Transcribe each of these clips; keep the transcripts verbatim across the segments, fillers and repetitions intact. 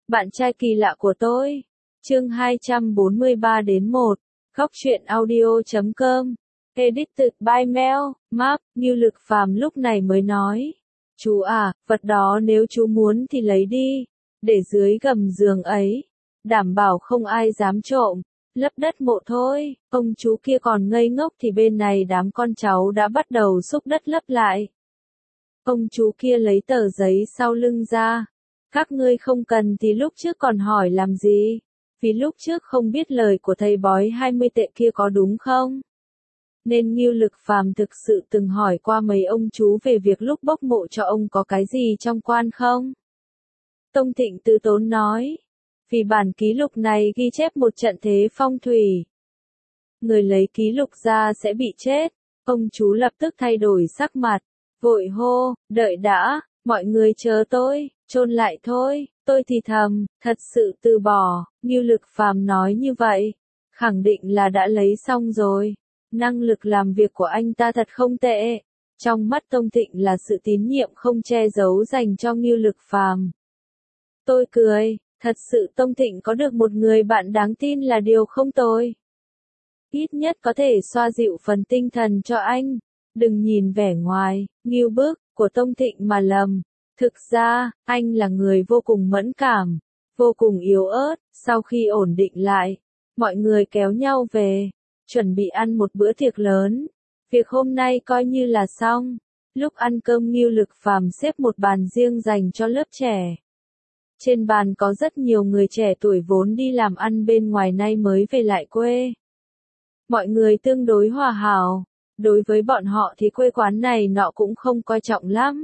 Bạn trai kỳ lạ của tôi. Chương hai trăm bốn mươi ba đến một. Góc truyện audio chấm com. Edited by Mel, Mark, Ngưu Lực Phàm lúc này mới nói. Chú à, vật đó nếu chú muốn thì lấy đi. Để dưới gầm giường ấy. Đảm bảo không ai dám trộm. Lấp đất mộ thôi. Ông chú kia còn ngây ngốc thì bên này đám con cháu đã bắt đầu xúc đất lấp lại. Ông chú kia lấy tờ giấy sau lưng ra. Các ngươi không cần thì lúc trước còn hỏi làm gì? Vì lúc trước không biết lời của thầy bói hai mươi tệ kia có đúng không? Nên Ngưu Lực Phàm thực sự từng hỏi qua mấy ông chú về việc lúc bốc mộ cho ông có cái gì trong quan không? Tông Thịnh từ tốn nói. Vì bản ký lục này ghi chép một trận thế phong thủy. Người lấy ký lục ra sẽ bị chết. Ông chú lập tức thay đổi sắc mặt. Vội hô, đợi đã, mọi người chờ tôi, chôn lại thôi. Tôi thì thầm, thật sự từ bỏ. Ngưu Lực Phàm nói như vậy. Khẳng định là đã lấy xong rồi. Năng lực làm việc của anh ta thật không tệ. Trong mắt Tông Thịnh là sự tín nhiệm không che giấu dành cho Ngưu Lực Phàm. Tôi cười, thật sự Tông Thịnh có được một người bạn đáng tin là điều không tồi. Ít nhất có thể xoa dịu phần tinh thần cho anh. Đừng nhìn vẻ ngoài, ngưu bức, của Tông Thịnh mà lầm. Thực ra, anh là người vô cùng mẫn cảm, vô cùng yếu ớt. Sau khi ổn định lại, mọi người kéo nhau về, chuẩn bị ăn một bữa tiệc lớn. Việc hôm nay coi như là xong. Lúc ăn cơm Ngưu Lực Phàm xếp một bàn riêng dành cho lớp trẻ. Trên bàn có rất nhiều người trẻ tuổi vốn đi làm ăn bên ngoài nay mới về lại quê. Mọi người tương đối hòa hảo. Đối với bọn họ thì quê quán này nọ cũng không coi trọng lắm.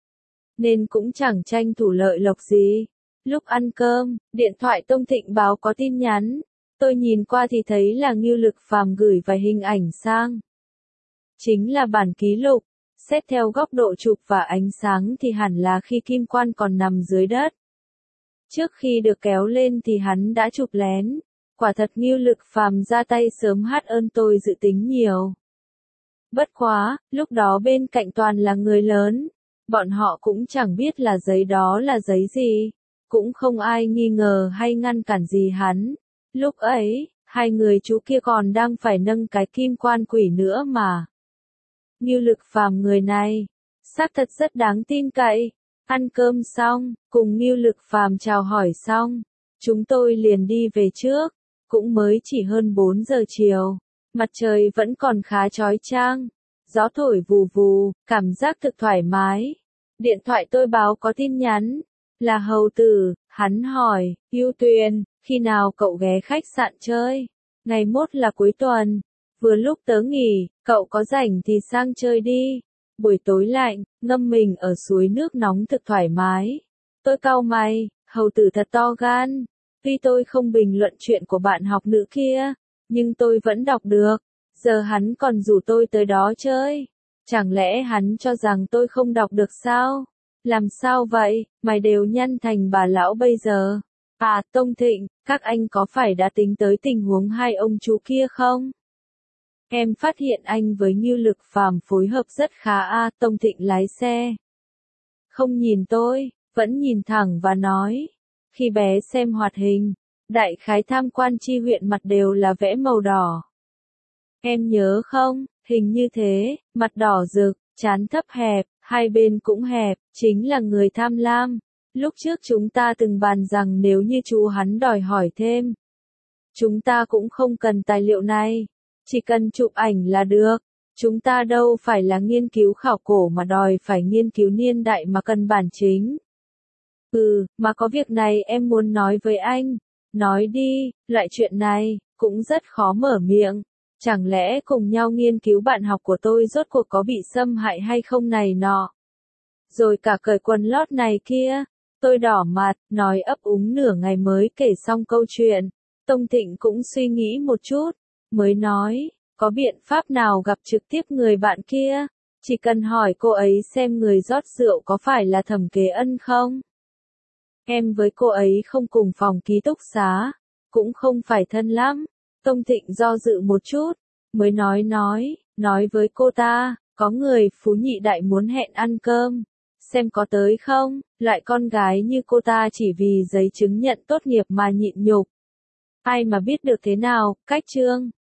Nên cũng chẳng tranh thủ lợi lộc gì. Lúc ăn cơm, điện thoại Tông Thịnh báo có tin nhắn. Tôi nhìn qua thì thấy là Ngưu Lực Phàm gửi vài hình ảnh sang. Chính là bản ký lục. Xét theo góc độ chụp và ánh sáng thì hẳn là khi Kim Quan còn nằm dưới đất. Trước khi được kéo lên thì hắn đã chụp lén. Quả thật Ngưu Lực Phàm ra tay sớm hát ơn tôi dự tính nhiều. Bất quá, lúc đó bên cạnh toàn là người lớn. Bọn họ cũng chẳng biết là giấy đó là giấy gì. Cũng không ai nghi ngờ hay ngăn cản gì hắn. Lúc ấy, hai người chú kia còn đang phải nâng cái kim quan quỷ nữa mà. Ngưu Lực Phàm người này, xác thật rất đáng tin cậy. Ăn cơm xong, cùng Ngưu Lực Phàm chào hỏi xong. Chúng tôi liền đi về trước. Cũng mới chỉ hơn bốn giờ chiều. Mặt trời vẫn còn khá chói chang. Gió thổi vù vù, cảm giác thực thoải mái. Điện thoại tôi báo có tin nhắn. Là Hầu Tử, hắn hỏi, Yêu Tuyền, khi nào cậu ghé khách sạn chơi? Ngày mốt là cuối tuần. Vừa lúc tớ nghỉ, cậu có rảnh thì sang chơi đi. Buổi tối lạnh, ngâm mình ở suối nước nóng thực thoải mái. Tôi cau mày, Hầu Tử thật to gan. Tuy tôi không bình luận chuyện của bạn học nữ kia, nhưng tôi vẫn đọc được. Giờ hắn còn rủ tôi tới đó chơi. Chẳng lẽ hắn cho rằng tôi không đọc được sao? Làm sao vậy, mày đều nhăn thành bà lão bây giờ. À, Tông Thịnh, các anh có phải đã tính tới tình huống hai ông chú kia không? Em phát hiện anh với Ngưu Lực Phàm phối hợp rất khá a. Tông Thịnh lái xe. Không nhìn tôi, vẫn nhìn thẳng và nói. Khi bé xem hoạt hình, đại khái tham quan chi huyện mặt đều là vẽ màu đỏ. Em nhớ không, hình như thế, mặt đỏ rực, trán thấp hẹp, hai bên cũng hẹp, chính là người tham lam. Lúc trước chúng ta từng bàn rằng nếu như chú hắn đòi hỏi thêm, chúng ta cũng không cần tài liệu này, chỉ cần chụp ảnh là được. Chúng ta đâu phải là nghiên cứu khảo cổ mà đòi phải nghiên cứu niên đại mà cần bản chính. Ừ, mà có việc này em muốn nói với anh. Nói đi, loại chuyện này, cũng rất khó mở miệng. Chẳng lẽ cùng nhau nghiên cứu bạn học của tôi rốt cuộc có bị xâm hại hay không này nọ. Rồi cả cởi quần lót này kia. Tôi đỏ mặt, nói ấp úng nửa ngày mới kể xong câu chuyện. Tông Thịnh cũng suy nghĩ một chút. Mới nói, có biện pháp nào gặp trực tiếp người bạn kia? Chỉ cần hỏi cô ấy xem người rót rượu có phải là Thẩm Kế Ân không? Em với cô ấy không cùng phòng ký túc xá, cũng không phải thân lắm. Tông Thịnh do dự một chút, mới nói nói, nói với cô ta, có người Phú Nhị Đại muốn hẹn ăn cơm. xem có tới không, loại con gái như cô ta chỉ vì giấy chứng nhận tốt nghiệp mà nhịn nhục. Ai mà biết được thế nào, cách Trương